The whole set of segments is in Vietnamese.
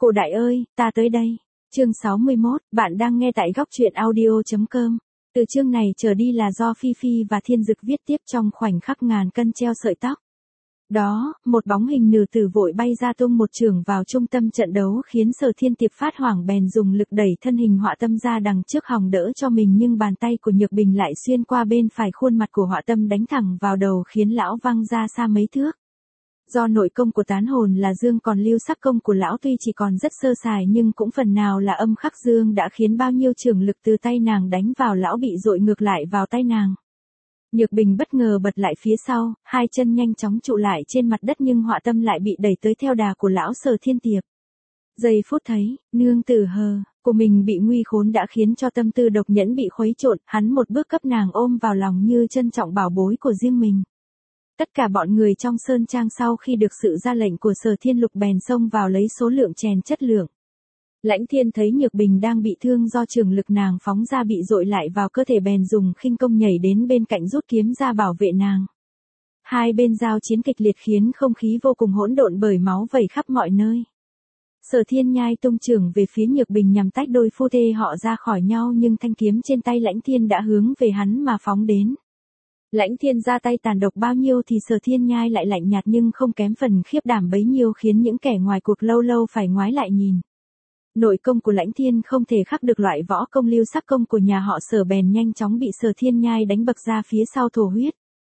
Cô đại ơi, ta tới đây. Chương 61, bạn đang nghe tại góc truyện audio.com. Từ chương này trở đi là do Phi Phi và Thiên Dực viết tiếp trong khoảnh khắc ngàn cân treo sợi tóc. Đó, một bóng hình nữ tử vội bay ra tung một chưởng vào trung tâm trận đấu khiến Sở Thiên Tiệp phát hoảng bèn dùng lực đẩy thân hình Họa Tâm ra đằng trước hòng đỡ cho mình, nhưng bàn tay của Nhược Bình lại xuyên qua bên phải khuôn mặt của Họa Tâm đánh thẳng vào đầu khiến lão văng ra xa mấy thước. Do nội công của tán hồn là dương còn lưu sắc công của lão tuy chỉ còn rất sơ sài nhưng cũng phần nào là âm khắc dương đã khiến bao nhiêu chưởng lực từ tay nàng đánh vào lão bị dội ngược lại vào tay nàng. Nhược Bình bất ngờ bật lại phía sau, hai chân nhanh chóng trụ lại trên mặt đất nhưng Họa Tâm lại bị đẩy tới theo đà của lão Sở Thiên Tiệp. Giây phút thấy, nương tử hờ, của mình bị nguy khốn đã khiến cho tâm tư Độc Nhẫn bị khuấy trộn, hắn một bước cấp nàng ôm vào lòng như trân trọng bảo bối của riêng mình. Tất cả bọn người trong sơn trang sau khi được sự ra lệnh của Sở Thiên Lục bèn xông vào lấy số lượng chèn chất lượng. Lãnh Thiên thấy Nhược Bình đang bị thương do trường lực nàng phóng ra bị dội lại vào cơ thể bèn dùng khinh công nhảy đến bên cạnh rút kiếm ra bảo vệ nàng. Hai bên giao chiến kịch liệt khiến không khí vô cùng hỗn độn bởi máu vẩy khắp mọi nơi. Sở Thiên nhai tung chưởng về phía Nhược Bình nhằm tách đôi phu thê họ ra khỏi nhau nhưng thanh kiếm trên tay Lãnh Thiên đã hướng về hắn mà phóng đến. Lãnh Thiên ra tay tàn độc bao nhiêu thì Sở Thiên nhai lại lạnh nhạt nhưng không kém phần khiếp đảm bấy nhiêu khiến những kẻ ngoài cuộc lâu lâu phải ngoái lại nhìn. Nội công của Lãnh Thiên không thể khắc được loại võ công lưu sắc công của nhà họ Sở bèn nhanh chóng bị Sở Thiên nhai đánh bật ra phía sau thổ huyết.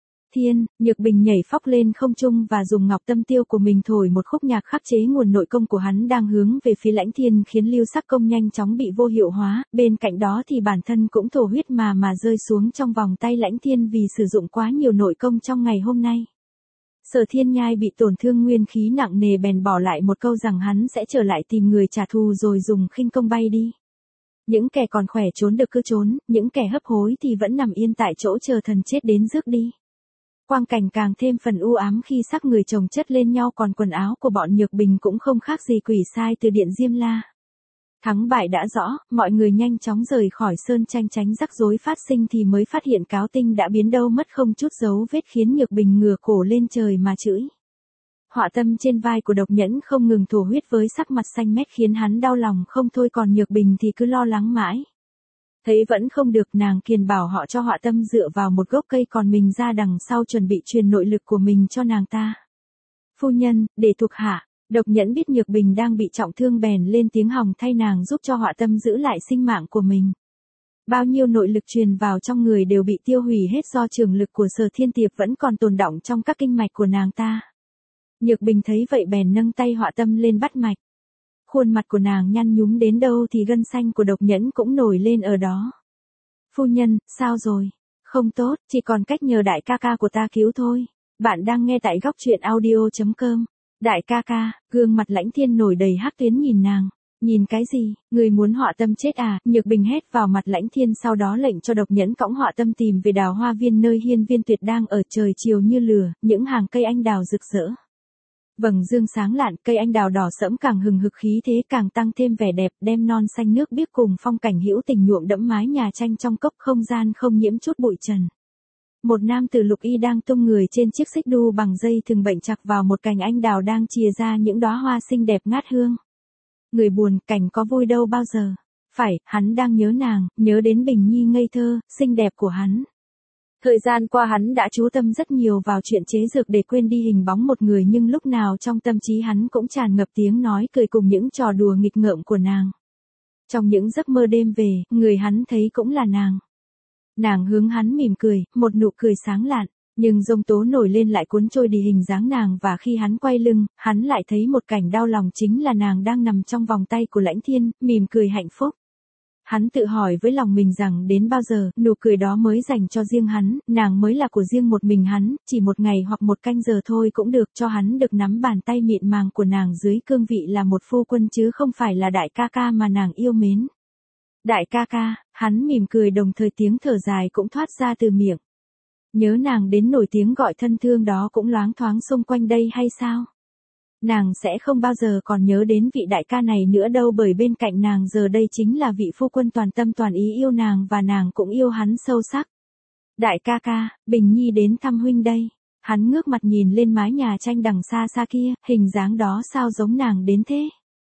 Nhược Bình nhảy phóc lên không trung và dùng ngọc tâm tiêu của mình thổi một khúc nhạc khắc chế nguồn nội công của hắn đang hướng về phía Lãnh Thiên khiến lưu sắc công nhanh chóng bị vô hiệu hóa, bên cạnh đó thì bản thân cũng thổ huyết mà rơi xuống trong vòng tay Lãnh Thiên vì sử dụng quá nhiều nội công trong ngày hôm nay. Sở Thiên nhai bị tổn thương nguyên khí nặng nề bèn bỏ lại một câu rằng hắn sẽ trở lại tìm người trả thù rồi dùng khinh công bay đi. Những kẻ còn khỏe trốn được cứ trốn, những kẻ hấp hối thì vẫn nằm yên tại chỗ chờ thần chết đến rước đi. Quang cảnh càng thêm phần u ám khi xác người chồng chất lên nhau, còn quần áo của bọn Nhược Bình cũng không khác gì quỷ sai từ điện Diêm La. Thắng bại đã rõ, mọi người nhanh chóng rời khỏi sơn tranh tránh rắc rối phát sinh thì mới phát hiện cáo tinh đã biến đâu mất không chút dấu vết khiến Nhược Bình ngửa cổ lên trời mà chửi. Họa Tâm trên vai của Độc Nhẫn không ngừng thổ huyết với sắc mặt xanh mét khiến hắn đau lòng không thôi, còn Nhược Bình thì cứ lo lắng mãi. Thấy vẫn không được, nàng kiền bảo họ cho Họa Tâm dựa vào một gốc cây còn mình ra đằng sau chuẩn bị truyền nội lực của mình cho nàng ta. Phu nhân, để thuộc hạ. Độc Nhẫn biết Nhược Bình đang bị trọng thương bèn lên tiếng hòng thay nàng giúp cho Họa Tâm giữ lại sinh mạng của mình. Bao nhiêu nội lực truyền vào trong người đều bị tiêu hủy hết do trường lực của Sở Thiên Tiệp vẫn còn tồn đọng trong các kinh mạch của nàng ta. Nhược Bình thấy vậy bèn nâng tay Họa Tâm lên bắt mạch. Khuôn mặt của nàng nhăn nhúm đến đâu thì gân xanh của Độc Nhẫn cũng nổi lên ở đó. Phu nhân, sao rồi? Không tốt, chỉ còn cách nhờ đại ca ca của ta cứu thôi. Bạn đang nghe tại góc truyện audio.com. Đại ca ca, gương mặt Lãnh Thiên nổi đầy hắc tuyến nhìn nàng. Nhìn cái gì, người muốn Họa Tâm chết à? Nhược Bình hét vào mặt Lãnh Thiên, sau đó lệnh cho Độc Nhẫn cõng Họa Tâm tìm về Đào Hoa Viên nơi hiên viên tuyệt đang ở. Trời chiều như lửa, những hàng cây anh đào rực rỡ. Vầng dương sáng lạn, cây anh đào đỏ sẫm càng hừng hực khí thế càng tăng thêm vẻ đẹp, đem non xanh nước biếc cùng phong cảnh hữu tình nhuộm đẫm mái nhà tranh trong cốc, không gian không nhiễm chút bụi trần. Một nam tử lục y đang tung người trên chiếc xích đu bằng dây thừng bệnh chặt vào một cành anh đào đang chìa ra những đóa hoa xinh đẹp ngát hương. Người buồn, cảnh có vui đâu bao giờ. Phải, hắn đang nhớ nàng, nhớ đến Bình Nhi ngây thơ, xinh đẹp của hắn. Thời gian qua hắn đã chú tâm rất nhiều vào chuyện chế dược để quên đi hình bóng một người, nhưng lúc nào trong tâm trí hắn cũng tràn ngập tiếng nói cười cùng những trò đùa nghịch ngợm của nàng. Trong những giấc mơ đêm về, người hắn thấy cũng là nàng. Nàng hướng hắn mỉm cười, một nụ cười sáng lạn, nhưng giông tố nổi lên lại cuốn trôi đi hình dáng nàng, và khi hắn quay lưng, hắn lại thấy một cảnh đau lòng, chính là nàng đang nằm trong vòng tay của Lãnh Thiên, mỉm cười hạnh phúc. Hắn tự hỏi với lòng mình rằng đến bao giờ, nụ cười đó mới dành cho riêng hắn, nàng mới là của riêng một mình hắn, chỉ một ngày hoặc một canh giờ thôi cũng được, cho hắn được nắm bàn tay mịn màng của nàng dưới cương vị là một phu quân chứ không phải là đại ca ca mà nàng yêu mến. Đại ca ca, hắn mỉm cười đồng thời tiếng thở dài cũng thoát ra từ miệng. Nhớ nàng đến nổi tiếng gọi thân thương đó cũng loáng thoáng xung quanh đây hay sao? Nàng sẽ không bao giờ còn nhớ đến vị đại ca này nữa đâu, bởi bên cạnh nàng giờ đây chính là vị phu quân toàn tâm toàn ý yêu nàng và nàng cũng yêu hắn sâu sắc. Đại ca ca, Bình Nhi đến thăm huynh đây. Hắn ngước mặt nhìn lên mái nhà tranh đằng xa xa kia, hình dáng đó sao giống nàng đến thế?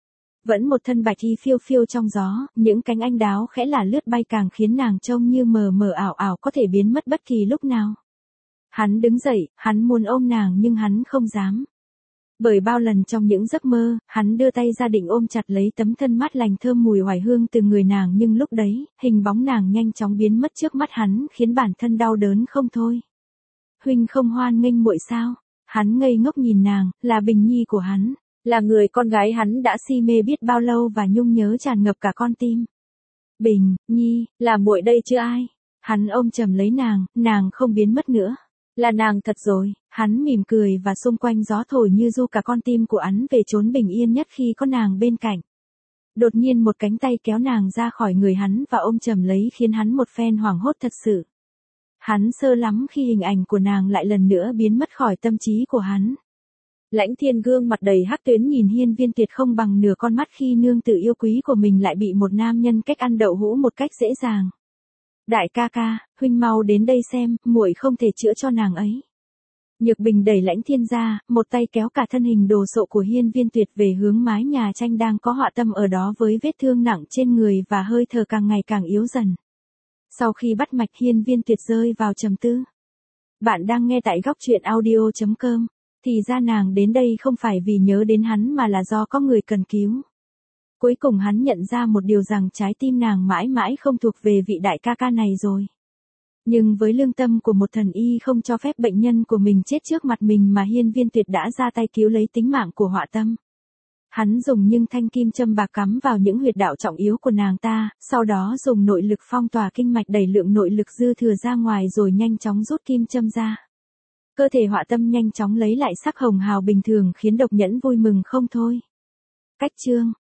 Vẫn một thân bạch y phiêu phiêu trong gió, những cánh anh đáo khẽ là lướt bay càng khiến nàng trông như mờ mờ ảo ảo có thể biến mất bất kỳ lúc nào. Hắn đứng dậy, hắn muốn ôm nàng nhưng hắn không dám. Bởi bao lần trong những giấc mơ, hắn đưa tay ra định ôm chặt lấy tấm thân mát lành thơm mùi hoài hương từ người nàng nhưng lúc đấy, hình bóng nàng nhanh chóng biến mất trước mắt hắn khiến bản thân đau đớn không thôi. Huynh không hoan nghênh muội sao? Hắn ngây ngốc nhìn nàng, là Bình Nhi của hắn, là người con gái hắn đã si mê biết bao lâu và nhung nhớ tràn ngập cả con tim. Bình Nhi, là muội đây chứ ai? Hắn ôm chầm lấy nàng không biến mất nữa. Là nàng thật rồi, hắn mỉm cười và xung quanh gió thổi như du cả con tim của hắn về chốn bình yên nhất khi có nàng bên cạnh. Đột nhiên một cánh tay kéo nàng ra khỏi người hắn và ôm chầm lấy khiến hắn một phen hoảng hốt thật sự. Hắn sơ lắm khi hình ảnh của nàng lại lần nữa biến mất khỏi tâm trí của hắn. Lãnh Thiên gương mặt đầy hắc tuyến nhìn Hiên Viên Tuyệt không bằng nửa con mắt khi nương tử yêu quý của mình lại bị một nam nhân cách ăn đậu hũ một cách dễ dàng. Đại ca ca, huynh mau đến đây xem, muội không thể chữa cho nàng ấy. Nhược Bình đẩy Lãnh Thiên ra, một tay kéo cả thân hình đồ sộ của Hiên Viên Tuyệt về hướng mái nhà tranh đang có họa tâm ở đó với vết thương nặng trên người và hơi thở càng ngày càng yếu dần. Sau khi bắt mạch Hiên Viên Tuyệt rơi vào trầm tư. Bạn đang nghe tại góc truyện audio.com. Thì ra nàng đến đây không phải vì nhớ đến hắn mà là do có người cần cứu. Cuối cùng hắn nhận ra một điều rằng trái tim nàng mãi mãi không thuộc về vị đại ca ca này rồi. Nhưng với lương tâm của một thần y không cho phép bệnh nhân của mình chết trước mặt mình mà Hiên Viên Tuyệt đã ra tay cứu lấy tính mạng của họa tâm. Hắn dùng những thanh kim châm bạc cắm vào những huyệt đạo trọng yếu của nàng ta, sau đó dùng nội lực phong tỏa kinh mạch đẩy lượng nội lực dư thừa ra ngoài rồi nhanh chóng rút kim châm ra. Cơ thể họa tâm nhanh chóng lấy lại sắc hồng hào bình thường khiến Độc Nhẫn vui mừng không thôi. Cách chương